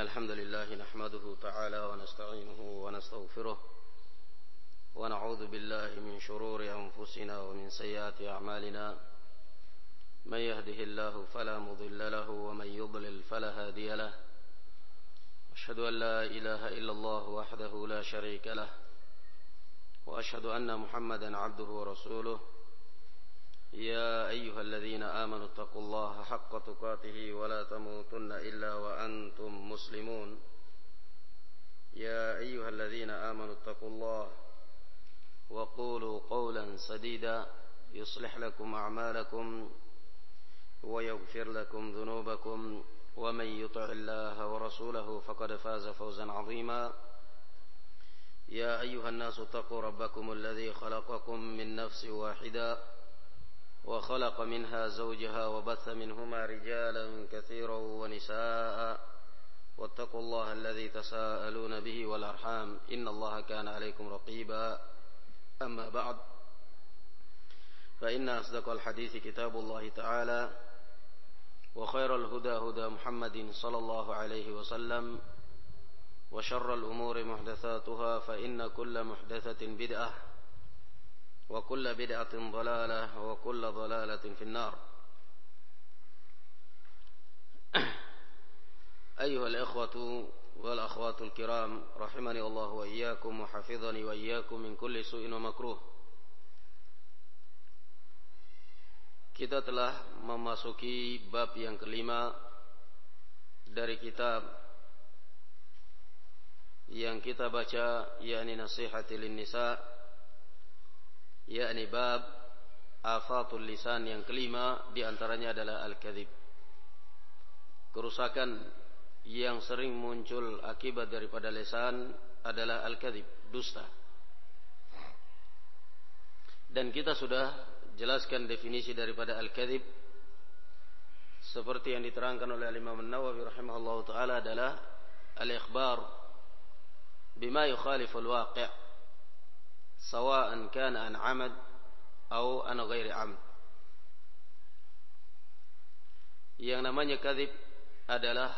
إن الحمد لله نحمده تعالى ونستعينه ونستغفره ونعوذ بالله من شرور أنفسنا ومن سيئات أعمالنا من يهده الله فلا مضل له ومن يضلل فلا هادي له أشهد أن لا إله إلا الله وحده لا شريك له وأشهد أن محمدا عبده ورسوله يا أيها الذين آمنوا اتقوا الله حق تقاته ولا تموتن إلا وأنتم مسلمون يا أيها الذين آمنوا اتقوا الله وقولوا قولا سديدا يصلح لكم أعمالكم ويغفر لكم ذنوبكم ومن يطع الله ورسوله فقد فاز فوزا عظيما يا أيها الناس اتقوا ربكم الذي خلقكم من نفس واحدة وخلق منها زوجها وبث منهما رجالا كثيرا ونساء واتقوا الله الذي تساءلون به والأرحام إن الله كان عليكم رقيبا أما بعد فإن أصدق الحديث كتاب الله تعالى وخير الهدى هدى محمد صلى الله عليه وسلم وشر الأمور محدثاتها فإن كل محدثة بدعة وكل بدعة ضلالة وكل ضلالة في النار. أيها الإخوة والأخوات الكرام رحمني الله وإياكم وحفظني وإياكم من كل سوء ومكروه. Kita telah memasuki bab yang kelima dari kitab yang kita baca, yakni Nasihatil Nisa, yakni bab afatul lisan. Yang kelima diantaranya adalah al-kadhib, kerusakan yang sering muncul akibat daripada lisan adalah al-kadhib, dusta. Dan kita sudah jelaskan definisi daripada al-kadhib seperti yang diterangkan oleh Imam An-Nawawi rahimahullahu taala adalah al-ikhbar bima yukhalifu al-waqi' sawa'an kana an 'amad aw an ghairi 'amd. Yang namanya kadhib adalah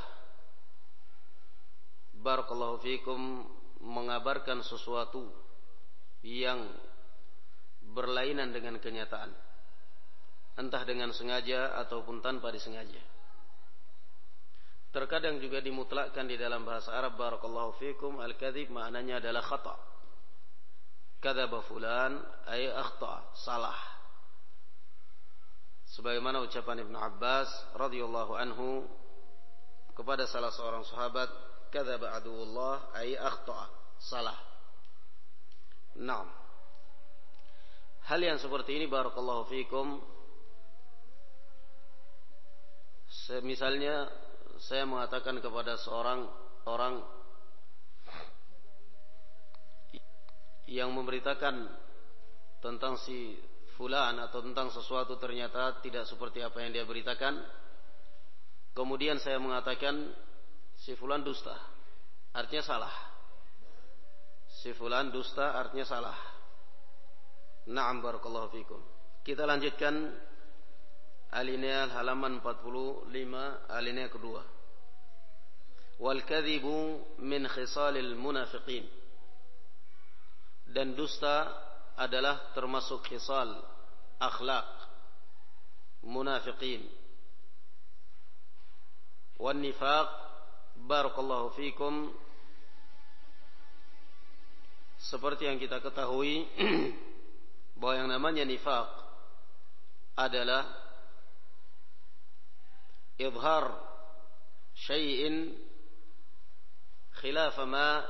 barakallahu fikum mengabarkan sesuatu yang berlainan dengan kenyataan, entah dengan sengaja ataupun tanpa disengaja. Terkadang juga dimutlakkan di dalam bahasa Arab barakallahu fikum al-kadhib maknanya adalah khata'. Kadzaba fulan ay akhta', salah. Sebagaimana ucapan Ibnu Abbas radhiyallahu anhu kepada salah seorang sahabat, kadzaba aduwwullah ay akhta', salah. Naam. Hal yang seperti ini barakallahu fikum, misalnya saya mengatakan kepada seorang orang yang memberitakan tentang si fulan atau tentang sesuatu ternyata tidak seperti apa yang dia beritakan, kemudian saya mengatakan si fulan dusta, artinya salah. Si fulan dusta artinya salah. Na'am barakallahu fikum. Kita lanjutkan alinea halaman 45, alinea kedua. Wal kadhibu min khisalil munafiqin. Dan dusta adalah termasuk khisal, akhlak munafiqin. Wan nifaq barakallahu fikum, seperti yang kita ketahui bahwa yang namanya nifaq adalah izhar syai'in khilaf ma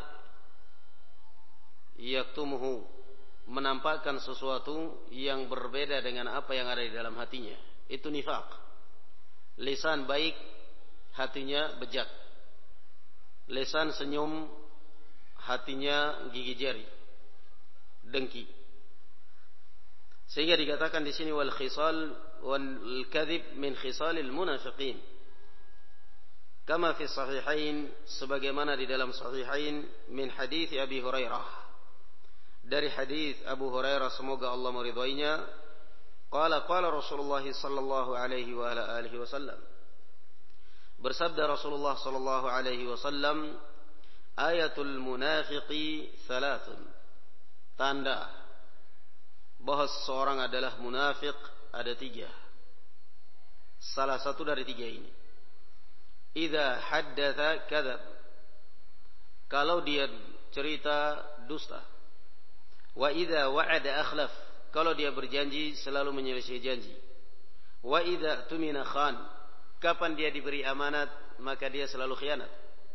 yaktumuhu, menampakkan sesuatu yang berbeda dengan apa yang ada di dalam hatinya. Itu nifaq. Lisan baik, hatinya bejat. Lisan senyum, hatinya gigi jari, dengki. Sehingga dikatakan di sini wal khisal wal kadhib min khisalil munafiqin. Kama fi sahihain, sebagaimana di dalam sahihain min hadis Abi Hurairah, dari hadis Abu Hurairah semoga Allah meridhoinya, qala qala Rasulullah sallallahu alaihi wa ala alihi wasallam, Bersabda Rasulullah sallallahu alaihi wasallam, ayatul munafiqi thalathun. Tanda bahwa seorang adalah munafik ada 3. Salah satu dari 3 ini. Idza haddatsa kadzab. Kalau dia cerita dusta. Wa idza wa'ada akhlaf. Kalau dia berjanji selalu menyelisih janji. Wa idza tumina khan. Kapan dia diberi amanat maka dia selalu khianat.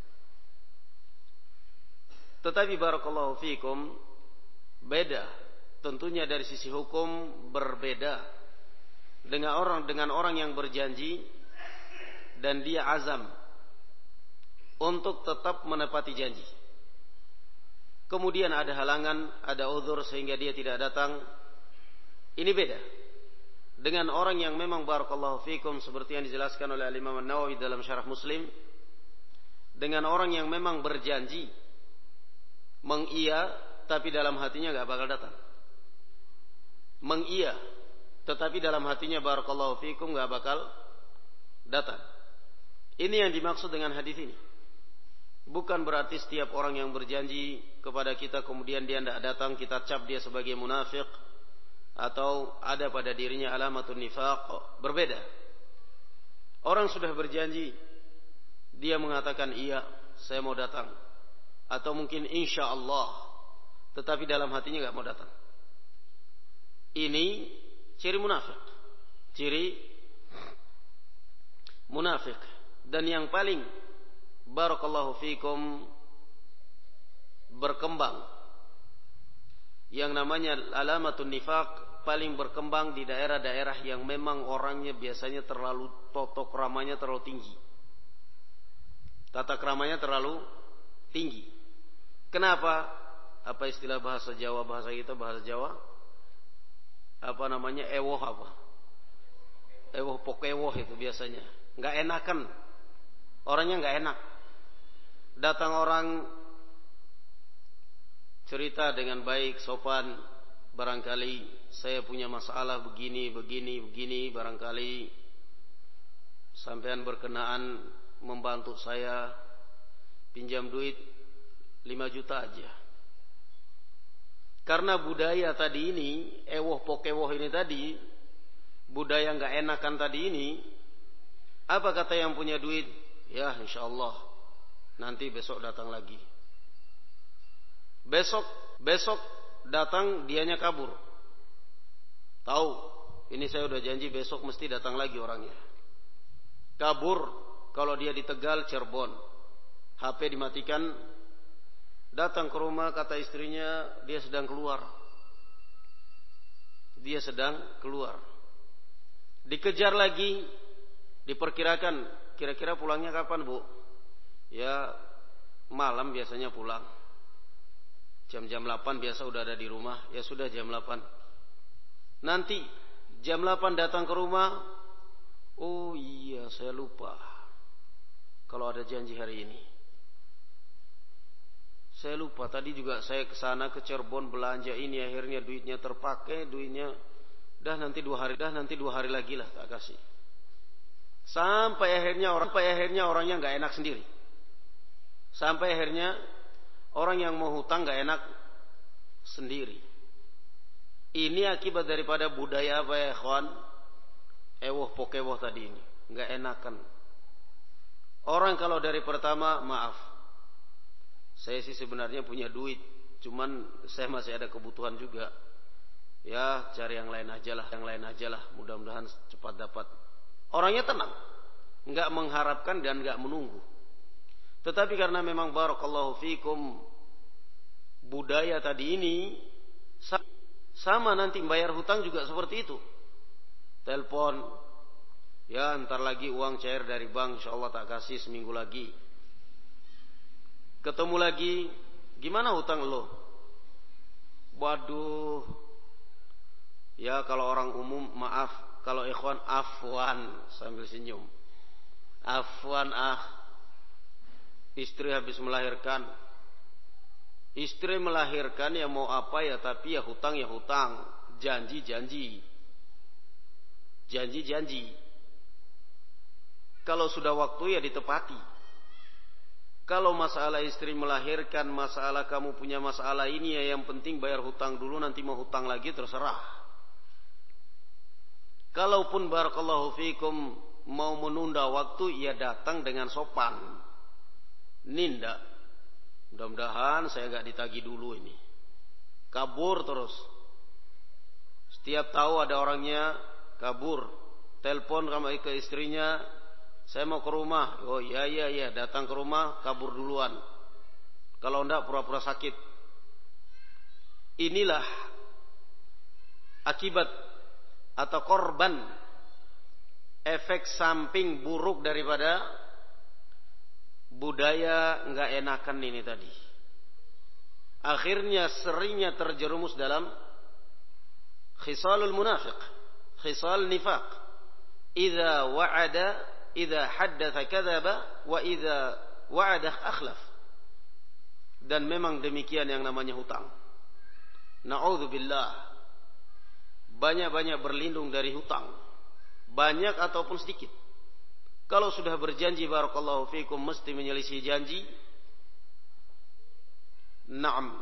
Tetapi barakallahu fikum, beda tentunya dari sisi hukum, berbeda dengan orang yang berjanji dan dia azam untuk tetap menepati janji. Kemudian ada halangan, ada uzur sehingga dia tidak datang. Ini beda dengan orang yang memang barakallahu fikum seperti yang dijelaskan oleh Imam An-Nawawi dalam Syarah Muslim, dengan orang yang memang berjanji mengiya tapi dalam hatinya enggak bakal datang. Mengiya tetapi dalam hatinya barakallahu fikum enggak bakal datang. Ini yang dimaksud dengan hadis ini. Bukan berarti setiap orang yang berjanji kepada kita kemudian dia tidak datang kita cap dia sebagai munafik atau ada pada dirinya alamatun nifaq. Berbeda. Orang sudah berjanji, dia mengatakan iya, saya mau datang, atau mungkin insya Allah, tetapi dalam hatinya enggak mau datang. Ini ciri munafik. Ciri munafik. Dan yang paling barakallahu fikum berkembang, yang namanya alamatun nifaq, paling berkembang di daerah-daerah yang memang orangnya biasanya terlalu tata kramanya terlalu tinggi. Tata kramanya terlalu tinggi. Kenapa? Apa istilah bahasa Jawa, bahasa kita bahasa Jawa? Apa namanya? Ewoh apa? Ewoh pokewoh itu biasanya. Enggak enakan. Orangnya enggak enak. Datang orang cerita dengan baik, sopan, barangkali saya punya masalah begini, barangkali sampean berkenaan membantu saya pinjam duit 5 juta aja. Karena budaya tadi ini, ewoh pokewoh ini tadi, budaya enggak enakan tadi ini, apa kata yang punya duit? Ya insyaallah nanti besok datang lagi. Besok datang dianya kabur. Tahu, ini saya udah janji besok mesti datang lagi orangnya. Kabur kalau dia di Tegal, Cirebon. HP dimatikan, datang ke rumah kata istrinya dia sedang keluar. Dikejar lagi, diperkirakan kira-kira pulangnya kapan, Bu? Ya malam biasanya pulang. Jam 8 biasa udah ada di rumah. Ya sudah jam 8. Nanti jam 8 datang ke rumah. Oh iya saya lupa kalau ada janji hari ini. Saya lupa tadi juga saya ke sana ke Cirebon belanja ini, akhirnya duitnya terpakai, nanti 2 hari lagi lah tak kasih. Sampai akhirnya orangnya enggak enak sendiri. Sampai akhirnya orang yang mau hutang enggak enak sendiri. Ini akibat daripada budaya apa ya, ikhwan? Ewoh pokewoh tadi ini, enggak enakan. Orang kalau dari pertama, maaf, saya sih sebenarnya punya duit, cuman saya masih ada kebutuhan juga. Ya cari yang lain aja lah, mudah-mudahan cepat dapat. Orangnya tenang, enggak mengharapkan dan enggak menunggu. Tetapi karena memang barakallahu fikum budaya tadi ini sama nanti bayar hutang juga seperti itu. Telepon, ya ntar lagi uang cair dari bank, insyaallah tak kasih seminggu lagi. Ketemu lagi, gimana hutang lo? Waduh, ya kalau orang umum maaf, kalau ikhwan afwan sambil senyum. Afwan istri habis melahirkan. Istri melahirkan ya mau apa ya, tapi ya hutang, janji. Kalau sudah waktu ya ditepati. Kalau masalah istri melahirkan, masalah kamu punya masalah ini ya yang penting bayar hutang dulu, nanti mau hutang lagi terserah. Kalaupun barakallahu fikum mau menunda waktu, ya datang dengan sopan. Ninda. Mudah-mudahan saya gak ditagih dulu ini. Kabur terus. Setiap tahu ada orangnya kabur. Telepon ke istrinya, saya mau ke rumah. Oh iya, datang ke rumah, kabur duluan. Kalau enggak pura-pura sakit. Inilah akibat atau korban efek samping buruk daripada budaya enggak enakan ini tadi. Akhirnya seringnya terjerumus dalam khisalul munafiq, khisal nifaq. Idza wa'ada, idza haddatsa kadzaba, wa idza wa'ada akhlaf. Dan memang demikian yang namanya hutang. Na'udzubillah. Banyak-banyak berlindung dari hutang. Banyak ataupun sedikit. Kalau sudah berjanji barakallahu fikum mesti menyelisih janji. Naam.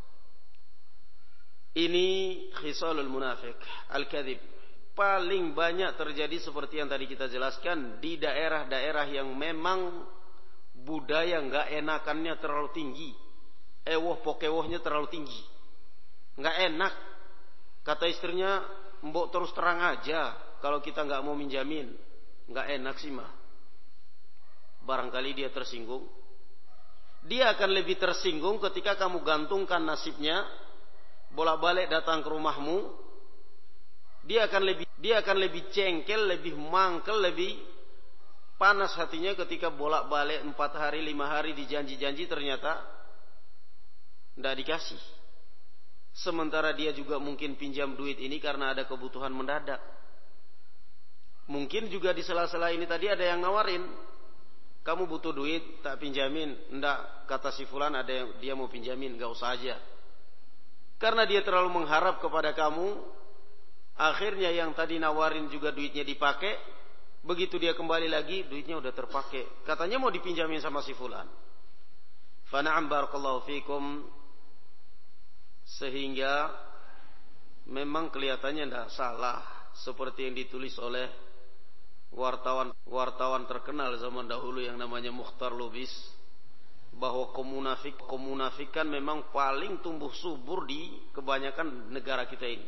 Ini khisalul munafiq, al-kadzib. Paling banyak terjadi seperti yang tadi kita jelaskan di daerah-daerah yang memang budaya enggak enakannya terlalu tinggi. Ewoh pokewohnya terlalu tinggi. Enggak enak. Kata istrinya, mbok terus terang aja kalau kita enggak mau minjamin. Enggak enak sih mah. Barangkali dia tersinggung. Dia akan lebih tersinggung ketika kamu gantungkan nasibnya, bolak-balik datang ke rumahmu. Dia akan lebih cengkel, lebih mangkel, lebih panas hatinya ketika bolak-balik 4 hari, 5 hari dijanji-janji ternyata tidak dikasih. Sementara dia juga mungkin pinjam duit ini karena ada kebutuhan mendadak. Mungkin juga di sela-sela ini tadi ada yang nawarin, kamu butuh duit, tak pinjamin. Enggak, kata si fulan ada yang dia mau pinjamin, enggak usah aja. Karena dia terlalu mengharap kepada kamu, akhirnya yang tadi nawarin juga duitnya dipakai. Begitu dia kembali lagi, duitnya udah terpakai. Katanya mau dipinjamin sama si fulan. Fana'am barakallahu fikum. Sehingga memang kelihatannya tidak salah seperti yang ditulis oleh wartawan terkenal zaman dahulu yang namanya Mukhtar Lubis, bahwa kemunafikan memang paling tumbuh subur di kebanyakan negara kita ini.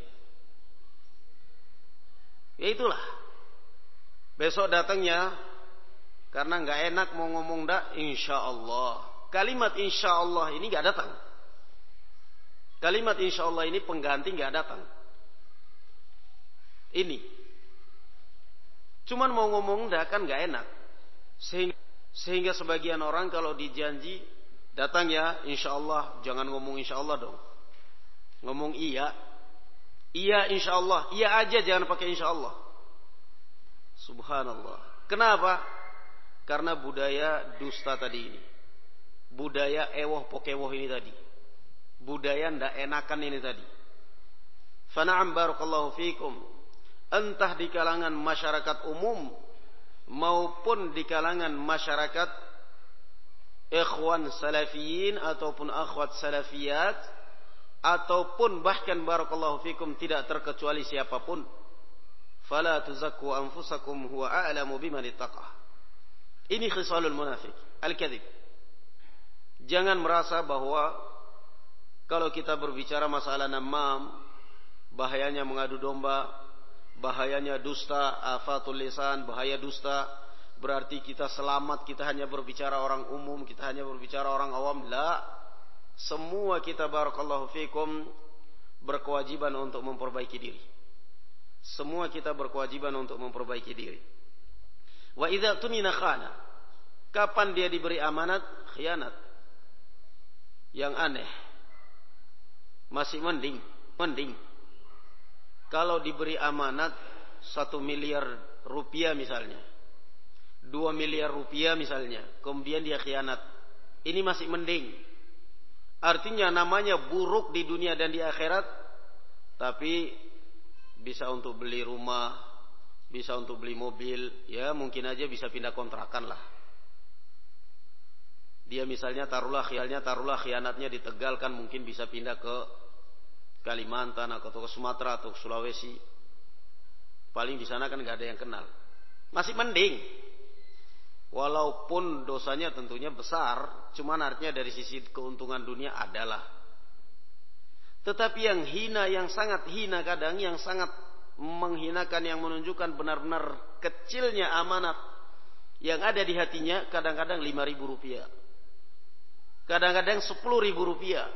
Ya itulah. Besok datangnya karena nggak enak mau ngomong dak, insya Allah. Kalimat insya Allah ini nggak datang. Kalimat insya Allah ini pengganti nggak datang. Ini. Cuman mau ngomong dah kan nggak enak. Sehingga sebagian orang kalau dijanji datang ya insya Allah, jangan ngomong insya Allah dong. Ngomong iya. Iya insya Allah. Iya aja jangan pakai insya Allah. Subhanallah. Kenapa? Karena budaya dusta tadi ini. Budaya ewoh pokewoh ini tadi. Budaya ndak enakan ini tadi. Fana'am barakallahu fikum. Entah di kalangan masyarakat umum maupun di kalangan masyarakat ikhwan salafiyin ataupun akhwat salafiyat ataupun bahkan barakallahu fikum tidak terkecuali siapapun. Fala tuzakku anfusakum huwa a'lamu biman ittaqah. Ini khisalul munafiq, al-kadzib. Jangan merasa bahwa kalau kita berbicara masalah namam, bahayanya mengadu domba, bahayanya dusta, afatul lisan, bahaya dusta, berarti kita selamat, kita hanya berbicara orang umum, kita hanya berbicara orang awam. La, semua kita barakallahu fikum berkewajiban untuk memperbaiki diri. Semua kita berkewajiban untuk memperbaiki diri. Wa idza tumina khana. Kapan dia diberi amanat, khianat. Yang aneh. Masih mending. Kalau diberi amanat 1 miliar rupiah misalnya, 2 miliar rupiah misalnya, kemudian dia khianat. Ini masih mending. Artinya namanya buruk di dunia dan di akhirat, tapi bisa untuk beli rumah, bisa untuk beli mobil, ya mungkin aja bisa pindah kontrakan lah. Dia misalnya taruhlah khianatnya di Tegal, kan mungkin bisa pindah ke Kalimantan atau ke Sumatera atau ke Sulawesi. Paling di sana kan nggak ada yang kenal. Masih mending. Walaupun dosanya tentunya besar, cuman artinya dari sisi keuntungan dunia adalah. Tetapi yang hina, yang sangat hina kadang, yang sangat menghinakan, yang menunjukkan benar-benar kecilnya amanat yang ada di hatinya, kadang-kadang 5.000 rupiah. Kadang-kadang 10.000 rupiah.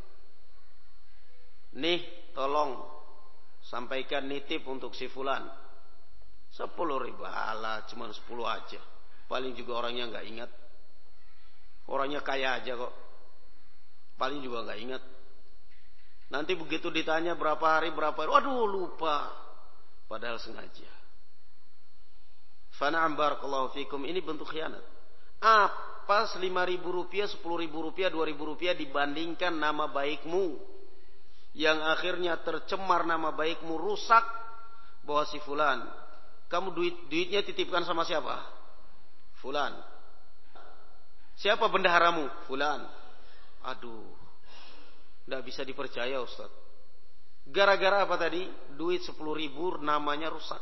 Nih, tolong sampaikan nitip untuk si fulan. 10.000, alah cuma 10 aja. Paling juga orangnya nggak ingat. Orangnya kaya aja kok. Paling juga nggak ingat. Nanti begitu ditanya berapa hari, waduh lupa. Padahal sengaja. Fana'am barakallahu fikum, ini bentuk khianat. Apa 5.000 rupiah, 10.000 rupiah, 2.000 rupiah dibandingkan nama baikmu yang akhirnya tercemar, nama baikmu rusak, bahwa si fulan, kamu duitnya titipkan sama siapa? Fulan. Siapa bendaharamu? Fulan. Aduh, tidak bisa dipercaya Ustaz. Gara-gara apa tadi? Duit 10.000 namanya rusak.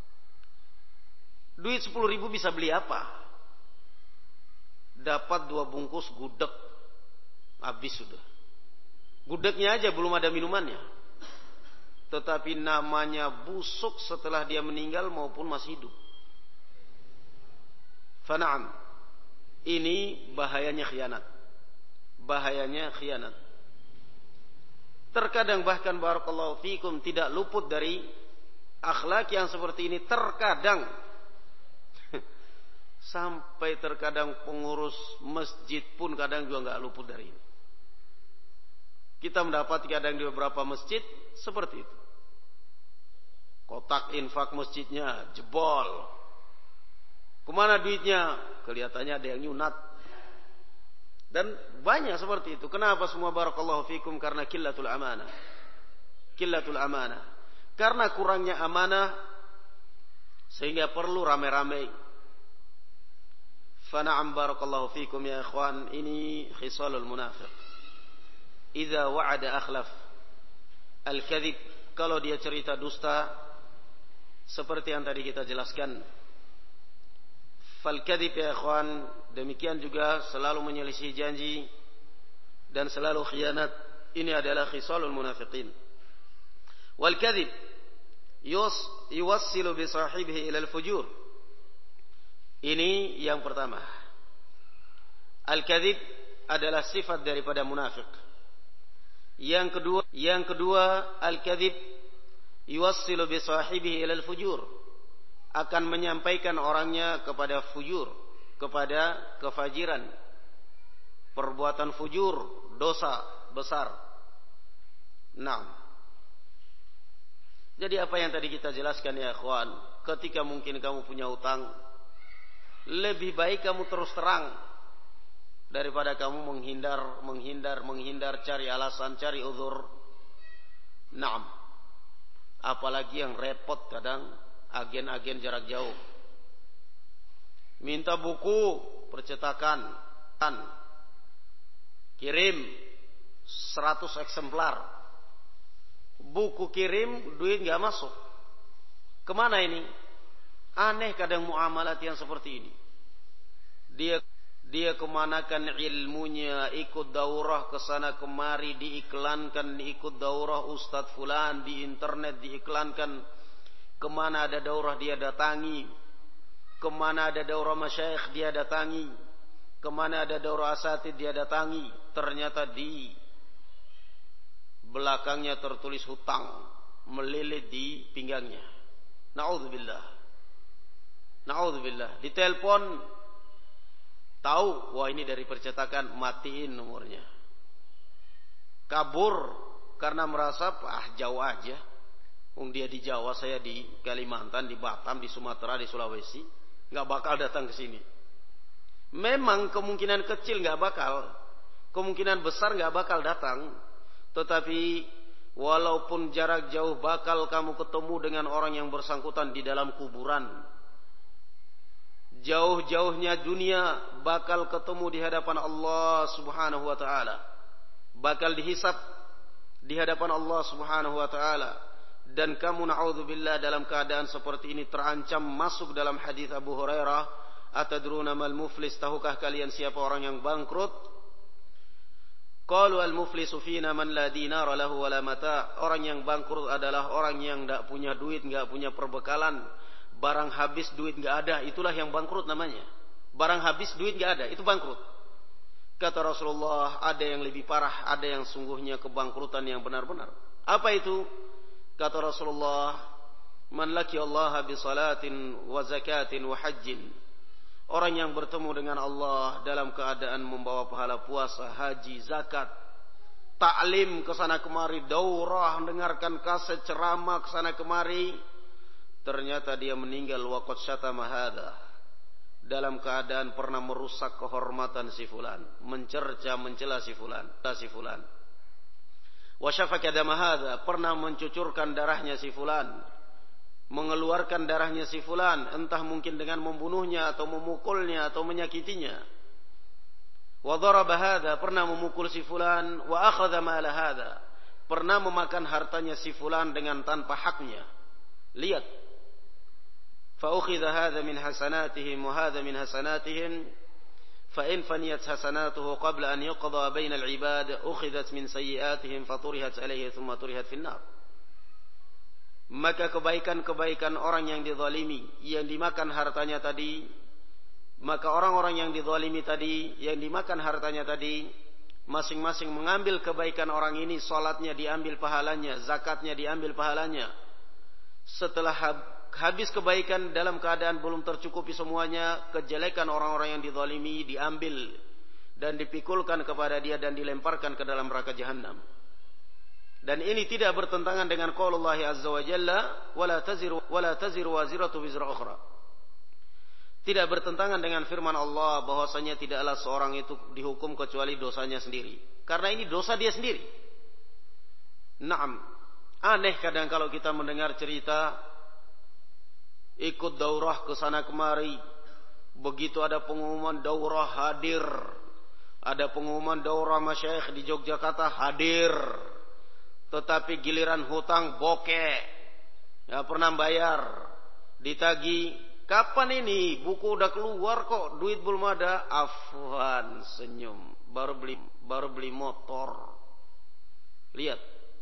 Duit 10.000 bisa beli apa? Dapat 2 bungkus gudeg. Habis sudah. Gudegnya aja belum ada minumannya. Tetapi namanya busuk setelah dia meninggal maupun masih hidup. Fana'am. Ini bahayanya khianat. Bahayanya khianat. Terkadang bahkan barakallahu fikum tidak luput dari akhlak yang seperti ini. Terkadang sampai terkadang pengurus masjid pun kadang juga nggak luput dari ini. Kita mendapat kadang di beberapa masjid seperti itu. Kotak infak masjidnya jebol. Kemana duitnya? Kelihatannya ada yang nyunat. Dan banyak seperti itu. Kenapa semua barakallahu fikum? Karena qillatul amanah. Qillatul amanah. Karena kurangnya amanah sehingga perlu rame-rame. Fana'am barakallahu fikum ya ikhwan, ini khisalul munafiq. Idza wa'ada akhlaf. Al-kadhib, kalau dia cerita dusta seperti yang tadi kita jelaskan. Fal-kadhib ya ikhwan, demikian juga selalu menyelisih janji dan selalu khianat. Ini adalah khisalul munafiqin. Wal-kadhib yuwassilu bi sahibihi ila al-fujur. Ini yang pertama. Al-kadhib adalah sifat daripada munafik. Yang kedua al-kadhib yuwassilu bi sahibihi ila al-fujur. Akan menyampaikan orangnya kepada fujur, kepada kefajiran, perbuatan fujur, dosa besar. Nah, jadi apa yang tadi kita jelaskan ya ikhwan, ketika mungkin kamu punya utang, lebih baik kamu terus terang daripada kamu menghindar, cari alasan, cari uzur. Nah, apalagi yang repot kadang agen-agen jarak jauh. Minta buku percetakan, kirim 100 eksemplar. Buku kirim, duit nggak masuk. Kemana ini? Aneh kadang muamalat yang seperti ini. Dia kemanakan ilmunya, ikut daurah kesana kemari, diiklankan, ikut daurah Ustadz Fulan, di internet diiklankan. Kemana ada daurah dia datangi. Kemana ada daurah masyayikh dia datangi. Kemana ada daurah asatid dia datangi. Ternyata di belakangnya tertulis hutang melilit di pinggangnya. Na'udzubillah. Na'udzubillah. Ditelepon, tahu, wah ini dari percetakan, matiin nomornya. Kabur karena merasa jauh aja. Dia di Jawa, saya di Kalimantan, di Batam, di Sumatera, di Sulawesi, nggak bakal datang ke sini. Memang kemungkinan kecil nggak bakal, kemungkinan besar nggak bakal datang. Tetapi Walaupun jarak jauh bakal kamu ketemu dengan orang yang bersangkutan di dalam kuburan. Jauh-jauhnya dunia bakal ketemu di hadapan Allah Subhanahu wa taala. Bakal dihisab di hadapan Allah Subhanahu wa taala. Dan kamu na'udzubillah dalam keadaan seperti ini terancam masuk dalam hadis Abu Hurairah, atadruna mal muflis, tahukah kalian siapa orang yang bangkrut? Qalu al muflisu fina man la dinara lahu wala mata. Orang yang bangkrut adalah orang yang enggak punya duit, enggak punya perbekalan. Barang habis, duit enggak ada, itulah yang bangkrut namanya. Barang habis, duit enggak ada, itu bangkrut. Kata Rasulullah, ada yang lebih parah, ada yang sungguhnya kebangkrutan yang benar-benar. Apa itu? Kata Rasulullah, man laki Allah bi salatin wa zakatin wa hajjin. Orang yang bertemu dengan Allah dalam keadaan membawa pahala puasa, haji, zakat, taklim kesana kemari, daurah, mendengarkan kaset ceramah kesana kemari, ternyata dia meninggal waqad syatama hadza, dalam keadaan pernah merusak kehormatan si fulan, mencerca, mencela si fulan, wa syafaka dama hadza, pernah mencucurkan darahnya si fulan, mengeluarkan darahnya si fulan, entah mungkin dengan membunuhnya atau memukulnya atau menyakitinya. Wa daraba hadza, pernah memukul si fulan, wa akhadha mala hadza, pernah memakan hartanya si fulan dengan tanpa haknya. Lihat. Fa ukhidha hadza min hasanatihim wa hadza min hasanatihim. فإن فنيت حسناته قبل أن يقضى بين العباد أخذت من سيئاتهم فطرحت عليه ثم طرحت في النار. Maka kebaikan-kebaikan orang yang dizalimi, yang dimakan hartanya tadi, maka orang-orang yang dizalimi tadi, yang dimakan hartanya tadi, masing-masing mengambil kebaikan orang ini, salatnya diambil pahalanya, zakatnya diambil pahalanya. Setelah habis kebaikan dalam keadaan belum tercukupi semuanya, kejelekan orang-orang yang dizalimi diambil dan dipikulkan kepada dia dan dilemparkan ke dalam neraka jahanam. Dan ini tidak bertentangan dengan qaulullah azza wa jalla wala taziru waziratu wizra ukhra. Tidak bertentangan dengan firman Allah bahwasanya tidaklah seorang itu dihukum kecuali dosanya sendiri. Karena ini dosa dia sendiri. Naam. Aneh kadang kalau kita mendengar cerita ikut daurah ke sana kemari, begitu ada pengumuman daurah hadir, ada pengumuman daurah masyayikh di Yogyakarta hadir, tetapi giliran hutang bokeh, nggak pernah bayar, ditagi, kapan ini buku udah keluar kok, duit belum ada, afwan, senyum, baru beli motor. Lihat,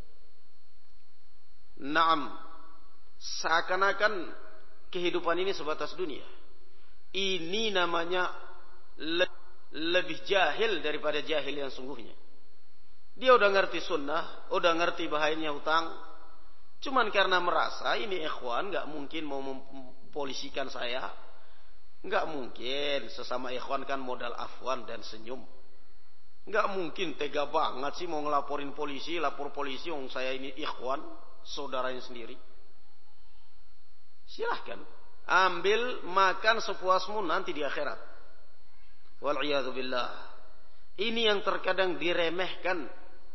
naam, seakan-akan kehidupan ini sebatas dunia. Ini namanya lebih jahil daripada jahil yang sungguhnya. Dia udah ngerti sunnah, udah ngerti bahayanya hutang, cuman karena merasa ini ikhwan gak mungkin mau mempolisikan saya, gak mungkin, sesama ikhwan kan modal afwan dan senyum, gak mungkin tega banget sih mau ngelaporin polisi, lapor polisi, orang saya ini ikhwan, saudaranya sendiri. Silahkan ambil, makan sepuasmu nanti di akhirat. Wal'iyadzu billah. Ini yang terkadang diremehkan,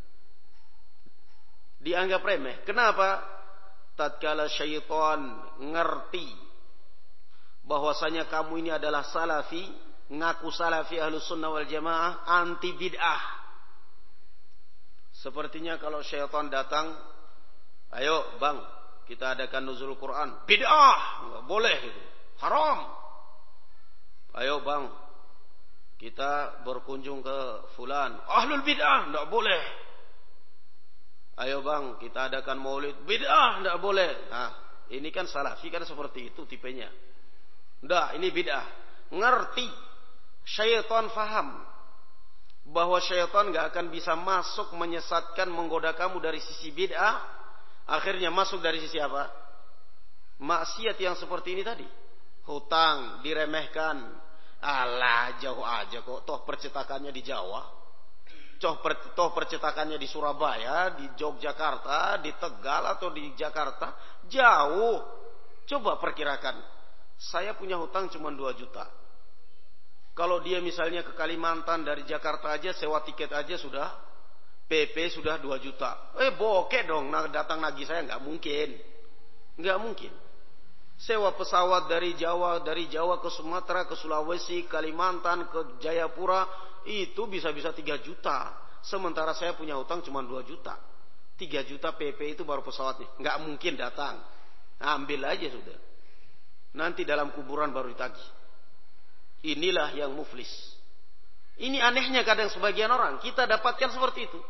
dianggap remeh. Kenapa? Tatkala syaitan ngerti bahwasanya kamu ini adalah salafi, ngaku salafi ahlus sunnah wal jamaah, anti bid'ah. Sepertinya kalau syaitan datang, ayo bang, kita adakan nuzul Quran. Bid'ah, nggak boleh itu, haram. Ayo bang, kita berkunjung ke fulan, ahlul bid'ah, nggak boleh. Ayo bang, kita adakan maulid, bid'ah, nggak boleh. Nah, ini kan salafi kan seperti itu tipenya. Nggak, ini bid'ah. Ngerti, syaitan faham bahwa syaitan nggak akan bisa masuk menyesatkan, menggoda kamu dari sisi bid'ah. Akhirnya masuk dari sisi apa? Maksiat yang seperti ini tadi. Hutang, diremehkan. Alah, jauh aja kok. Toh percetakannya di Jawa. Toh percetakannya di Surabaya, di Yogyakarta, di Tegal atau di Jakarta. Jauh. Coba perkirakan. Saya punya hutang cuma 2 juta. Kalau dia misalnya ke Kalimantan dari Jakarta aja, sewa tiket aja sudah PP sudah 2 juta. Bokeh dong datang nagih saya, nggak mungkin. Nggak mungkin. Sewa pesawat dari Jawa ke Sumatera, ke Sulawesi, Kalimantan, ke Jayapura, itu bisa-bisa 3 juta. Sementara saya punya hutang cuma 2 juta. 3 juta PP itu baru pesawatnya. Nggak mungkin datang. Ambil aja sudah. Nanti dalam kuburan baru ditagih. Inilah yang muflis. Ini anehnya kadang sebagian orang. Kita dapatkan seperti itu.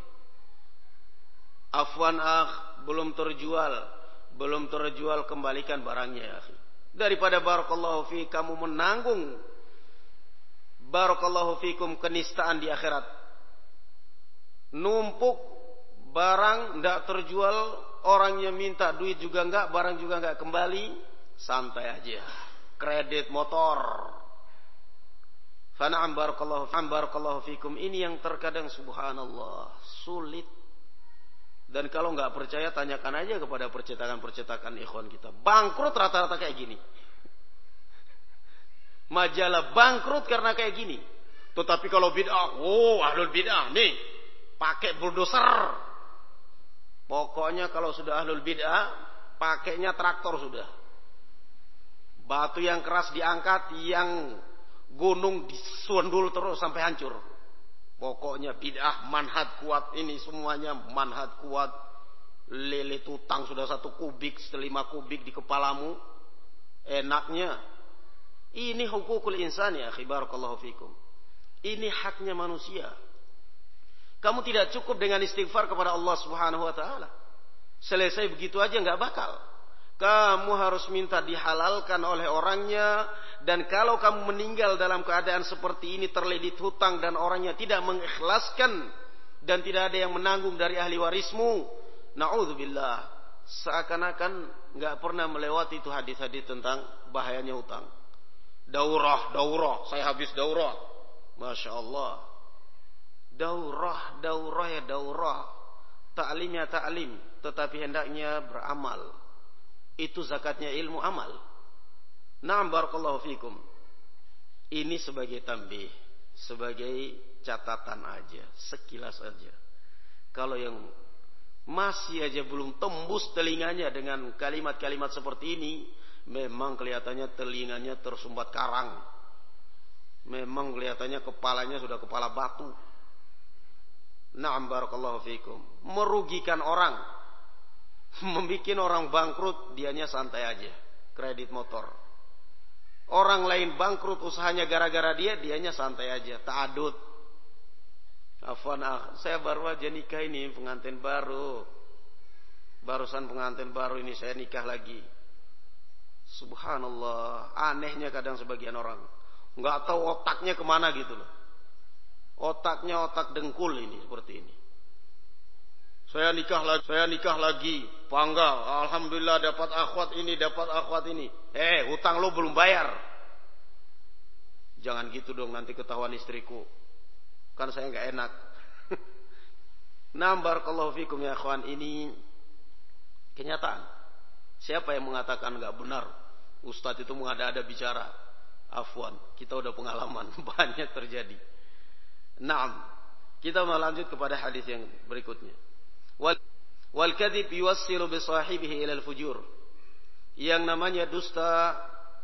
Afwan belum terjual kembalikan barangnya ya akhi. Daripada barakallahu fi kamu menanggung barakallahu fikum kenistaan di akhirat. Numpuk barang ndak terjual, orangnya minta duit juga enggak, barang juga enggak kembali, santai aja. Kredit motor. Fana'am barakallahu fikum, ini yang terkadang subhanallah sulit. Dan kalau nggak percaya, tanyakan aja kepada percetakan-percetakan ikhwan kita. Bangkrut rata-rata kayak gini. Majalah bangkrut karena kayak gini. Tetapi kalau bid'ah, ahlul bid'ah nih pakai bulldozer. Pokoknya kalau sudah ahlul bid'ah, pakainya traktor sudah. Batu yang keras diangkat, yang gunung disundul terus sampai hancur. Pokoknya bid'ah, manhaj kuat, ini semuanya manhaj kuat. Lele tutang sudah 1 kubik, 5 kubik di kepalamu. Enaknya. Ini hukukul insan ya akhi, barakallahu fikum. Ini haknya manusia. Kamu tidak cukup dengan istighfar kepada Allah Subhanahu wa taala. Selesai begitu aja enggak bakal. Kamu harus minta dihalalkan oleh orangnya. Dan kalau kamu meninggal dalam keadaan seperti ini, terlilit hutang dan orangnya tidak mengikhlaskan dan tidak ada yang menanggung dari ahli warismu, na'udzubillah, seakan-akan nggak pernah melewati itu hadis-hadis tentang bahayanya hutang. Daurah, saya habis daurah, masya Allah. Daurah ya daurah, ta'lim ya ta'lim, tetapi hendaknya beramal. Itu zakatnya ilmu amal. Na'am barakallahu fikum. Ini sebagai tambih, sebagai catatan aja, sekilas aja. Kalau yang masih aja belum tembus telinganya dengan kalimat-kalimat seperti ini, memang kelihatannya telinganya tersumbat karang. Memang kelihatannya kepalanya sudah kepala batu. Na'am barakallahu fikum. Merugikan orang. Membikin orang bangkrut, dianya santai aja. Kredit motor. Orang lain bangkrut usahanya gara-gara dianya santai aja, ta'adud. Afwan saya baru aja nikah ini, pengantin baru. Barusan pengantin baru ini saya nikah lagi. Subhanallah, anehnya kadang sebagian orang. Nggak tahu otaknya kemana gitu loh. Otaknya otak dengkul ini, seperti ini. Saya nikah lagi, bangga, alhamdulillah dapat akhwat ini. Hutang lo belum bayar. Jangan gitu dong, nanti ketahuan istriku. Kan saya nggak enak. Nah, barakallahu fikum ya akhwan, ini kenyataan. Siapa yang mengatakan nggak benar? Ustadz itu mengada-ada bicara. Afwan, kita udah pengalaman, banyak terjadi. Naam, kita melanjut kepada hadis yang berikutnya. Wal kadhib yuwassilu bi sahibihi ila al-fujur. Yang namanya dusta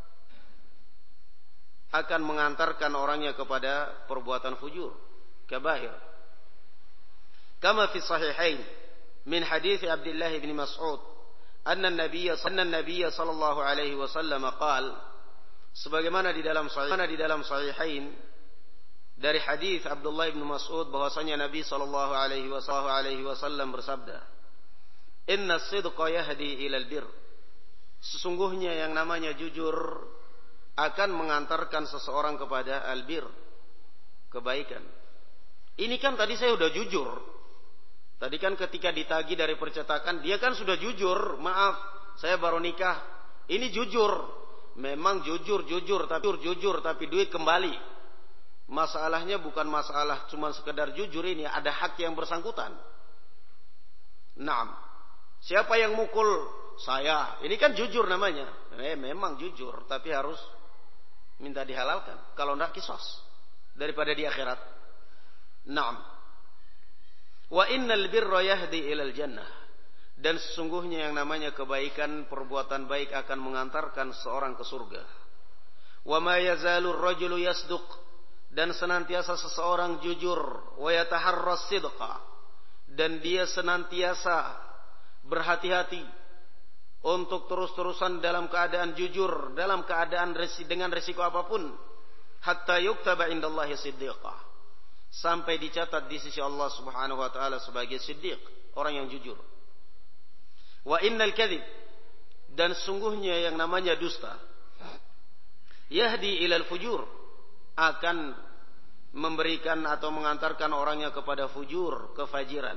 akan mengantarkan orangnya kepada perbuatan fujur, kabair. Kama fi sahihain min hadits Abdullah bin Mas'ud anna an-nabiy sallallahu alaihi wasallam qala, sebagaimana di dalam sahihain dari hadis Abdullah bin Mas'ud bahwasanya Nabi sallallahu alaihi wasallam bersabda, "Inna as-sidqa yahdi ila al-birr." Sesungguhnya yang namanya jujur akan mengantarkan seseorang kepada albir, kebaikan. Ini kan tadi saya sudah jujur. Tadi kan ketika ditagih dari percetakan, dia kan sudah jujur. Maaf, saya baru nikah. Ini jujur. Memang jujur, tapi duit kembali. Masalahnya bukan masalah cuma sekedar jujur, ini ada hak yang bersangkutan. Naam. Siapa yang mukul saya? Ini kan jujur namanya. Memang jujur, tapi harus minta dihalalkan. Kalau tidak kisos daripada di akhirat. Naam. Wa innal birra yahdi ilal jannah. Dan sesungguhnya yang namanya kebaikan, perbuatan baik akan mengantarkan seorang ke surga. Wa ma yazalur rajulu yasduq, dan senantiasa seseorang jujur, wa yataharras sidqa, dan dia senantiasa berhati-hati untuk terus-terusan dalam keadaan jujur, dalam keadaan dengan resiko apapun, hatta yuktaba indallahi siddiqah, sampai dicatat di sisi Allah Subhanahu wa taala sebagai siddiq, orang yang jujur. Wa innal kadhib, dan sungguhnya yang namanya dusta, yahdi ilal fujur, akan memberikan atau mengantarkan orangnya kepada fujur, kefajiran.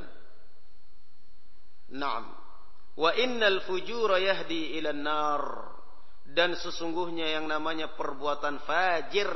Naam. Wa innal fujura yahdi ilan nar, dan sesungguhnya yang namanya perbuatan fajir,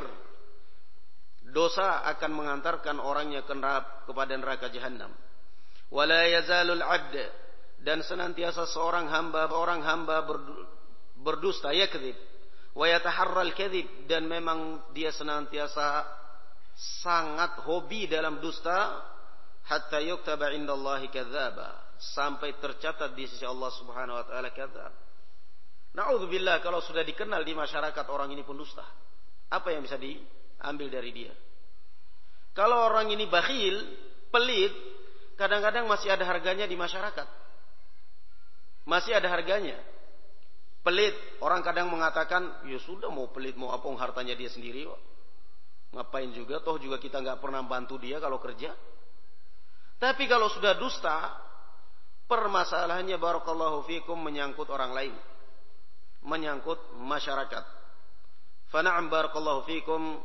dosa, akan mengantarkan orangnya kepada neraka jahanam. Wala yazalul 'abd, dan senantiasa seorang hamba berdusta, yakdzib, wa yataharral kadzib, dan memang dia senantiasa sangat hobi dalam dusta, hatta yuktaba indallahi kadzdzaba, sampai tercatat di sisi Allah Subhanahu wa taala kadzdzab. Na'udzubillah, kalau sudah dikenal di masyarakat orang ini pendusta, apa yang bisa diambil dari dia? Kalau orang ini bakhil, pelit, kadang-kadang masih ada harganya di masyarakat. Masih ada harganya. Pelit, orang kadang mengatakan, ya sudah, mau pelit mau apa, hartanya dia sendiri kok. Ngapain juga, toh juga kita nggak pernah bantu dia kalau kerja. Tapi kalau sudah dusta, permasalahannya barakallahu fikum menyangkut orang lain, menyangkut masyarakat. Fana'am barakallahu fikum,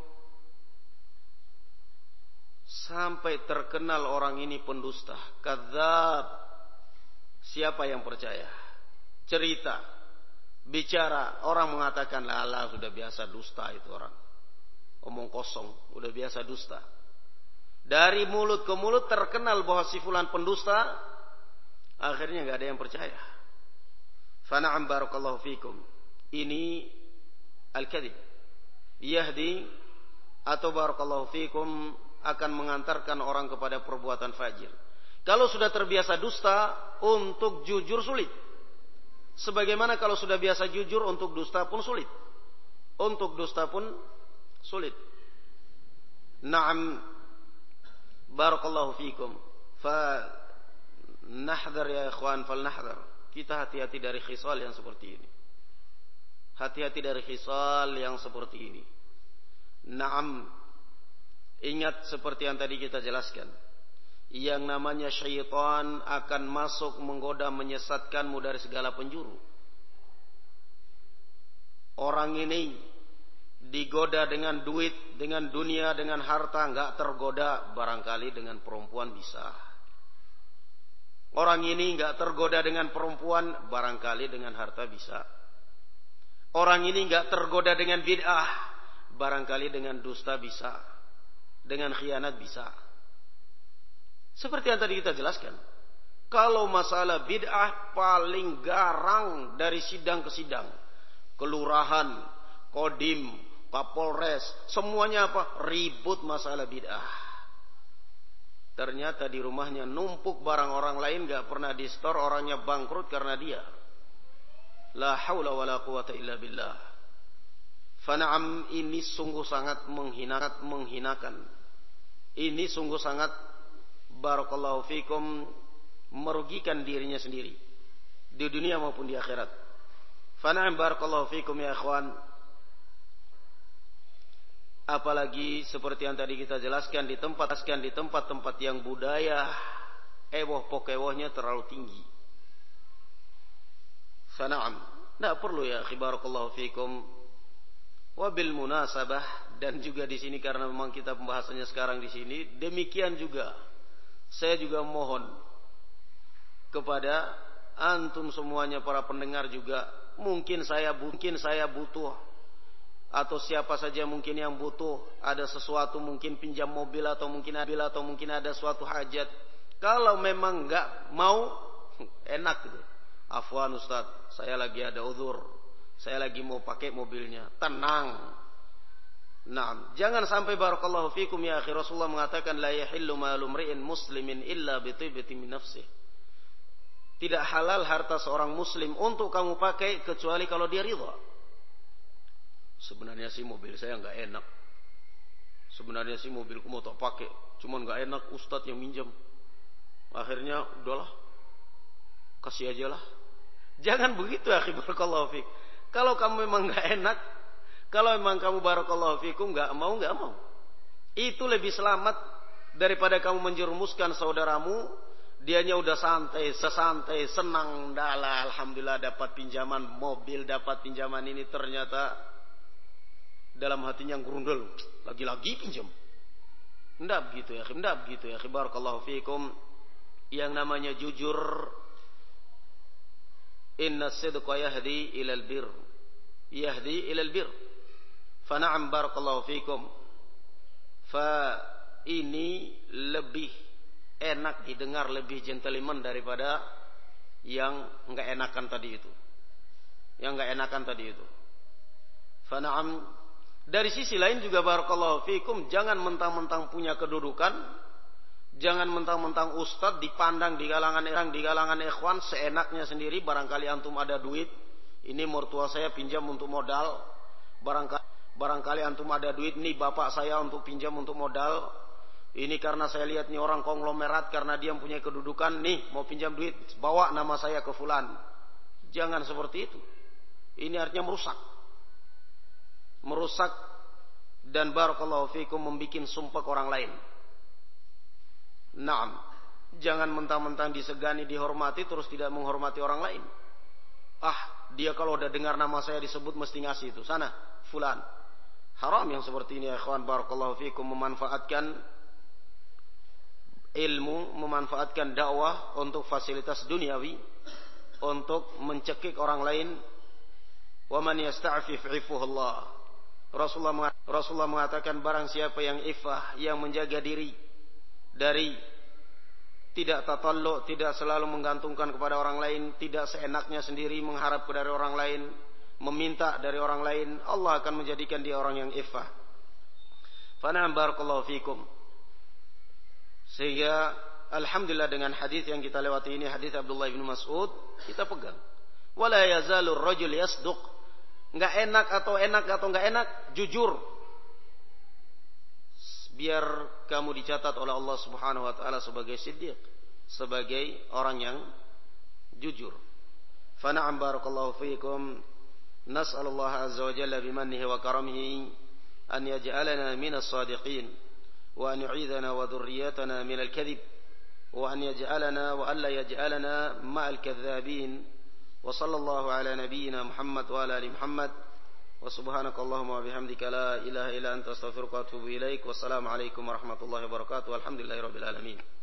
sampai terkenal orang ini pendusta, kadzdzab. Siapa yang percaya? Cerita, bicara, orang mengatakan, lala sudah biasa dusta itu orang. Omong kosong, udah biasa dusta. Dari mulut ke mulut terkenal bahwa si fulan pendusta, akhirnya nggak ada yang percaya. Fana'am barakallahu fikum. Ini al-kadzib. Yahdi atau barakallahu fikum akan mengantarkan orang kepada perbuatan fajir. Kalau sudah terbiasa dusta, untuk jujur sulit. Sebagaimana kalau sudah biasa jujur, untuk dusta pun sulit. Untuk dusta pun sulit. Naam, barakallahu fikum. Fa nahdhar ya ikhwan, fal nahdhar. Kita hati-hati dari khisal yang seperti ini. Hati-hati dari khisal yang seperti ini. Naam, ingat seperti yang tadi kita jelaskan. Yang namanya syaitan akan masuk menggoda, menyesatkanmu dari segala penjuru. Orang ini digoda dengan duit, dengan dunia, dengan harta, enggak tergoda barangkali dengan perempuan bisa. Orang ini enggak tergoda dengan perempuan, barangkali dengan harta bisa. Orang ini enggak tergoda dengan bid'ah, barangkali dengan dusta bisa. Dengan khianat bisa. Seperti yang tadi kita jelaskan. Kalau masalah bid'ah paling garang dari sidang ke sidang. Kelurahan, kodim, kapolres, semuanya apa? Ribut masalah bid'ah. Ternyata di rumahnya numpuk barang orang lain, gak pernah di store, orangnya bangkrut karena dia. La haula wa la quwata illa billah. Fana'am, ini sungguh sangat menghinakan. Ini sungguh sangat barakallahu fikum merugikan dirinya sendiri di dunia maupun di akhirat. Fana'am barakallahu fikum ya ikhwan. Apalagi seperti yang tadi kita jelaskan di tempat-tempat yang budaya ewoh pokewohnya terlalu tinggi. Fana'am, tidak perlu ya akhi barakallahu fikum. Wabil munasabah, dan juga di sini karena memang kita pembahasannya sekarang di sini, demikian juga saya juga mohon kepada antum semuanya para pendengar juga, mungkin saya butuh, atau siapa saja mungkin yang butuh, ada sesuatu mungkin pinjam mobil atau mungkin ada suatu hajat. Kalau memang enggak mau, enak gitu. Afwan Ustaz, saya lagi ada uzur, saya lagi mau pakai mobilnya. Tenang. Naam, jangan sampai barakallahu fikum ya akhi, Rasulullah mengatakan la yahillu malu mri'in muslimin illa bi tibati min nafsihi. Tidak halal harta seorang muslim untuk kamu pakai kecuali kalau dia ridha. Sebenarnya sih mobil saya enggak enak. Sebenarnya sih mobilku mau tak pakai, cuman enggak enak ustadz yang minjam. Akhirnya udahlah, kasih aja lah. Jangan begitu akhi barakallahu fik. Kalau kamu memang enggak enak, kalau memang kamu barakallahu fikum enggak mau, itu lebih selamat daripada kamu menjerumuskan saudaramu, dianya udah santai, senang, dahlah alhamdulillah dapat pinjaman mobil, dapat pinjaman ini, ternyata dalam hatinya gerundel, lagi-lagi pinjam. Enggak begitu ya, barakallahu fikum. Yang namanya jujur, inna sidqa yahdi ilal bir. Fa na'am barakallahu fikum. Fa ini lebih enak didengar, lebih gentleman daripada yang enggak enakan tadi itu. Fa na'am. Dari sisi lain juga barakallahu fikum, jangan mentang-mentang punya kedudukan, jangan mentang-mentang ustadz dipandang di kalangan ikhwan seenaknya sendiri. Barangkali antum ada duit, ini mertua saya pinjam untuk modal. Barangkali antum ada duit, nih bapak saya untuk pinjam untuk modal. Ini karena saya lihat nih orang konglomerat, karena dia punya kedudukan, nih mau pinjam duit, bawa nama saya ke fulan. Jangan seperti itu. Ini artinya merusak dan barakallahu fikum membikin sumpah orang lain. Naam, jangan mentang-mentang disegani, dihormati terus tidak menghormati orang lain. Dia kalau udah dengar nama saya disebut mesti ngasih itu, sana fulan. Haram yang seperti ini ya ikhwan barakallahu fikum, memanfaatkan ilmu, memanfaatkan dakwah untuk fasilitas duniawi, untuk mencekik orang lain. Wa man yasta'fif 'ifuhullah. Rasulullah mengatakan barang siapa yang iffah, yang menjaga diri dari tidak tatallu, tidak selalu menggantungkan kepada orang lain, tidak seenaknya sendiri mengharap dari orang lain, meminta dari orang lain, Allah akan menjadikan dia orang yang iffah. Fa na'am barakallahu fikum. Sehingga alhamdulillah dengan hadis yang kita lewati ini, hadis Abdullah bin Mas'ud, kita pegang. Wala yazalur rajul yasduq. Enggak enak atau enggak enak, jujur. Biar kamu dicatat oleh Allah Subhanahu wa taala sebagai siddiq, sebagai orang yang jujur. Fa na'am barakallahu fiikum. Nas'alullah azza wa jalla bimannihi wa karamihi an yaj'alana minas shadiqin wa an yu'idhana wa dhurriyyatana minal kadhib wa an yaj'alana wa alla yaj'alana ma'al kadzdzabin. Wa sallallahu ala nabiyyina Muhammad wa ala ali Muhammad. Wa subhanakallahumma wa bihamdika la ilaha illa anta astaghfiruka wa atubu ilaik. Wassalamu alaikum warahmatullahi wabarakatuh. Alhamdulillahirabbil alamin.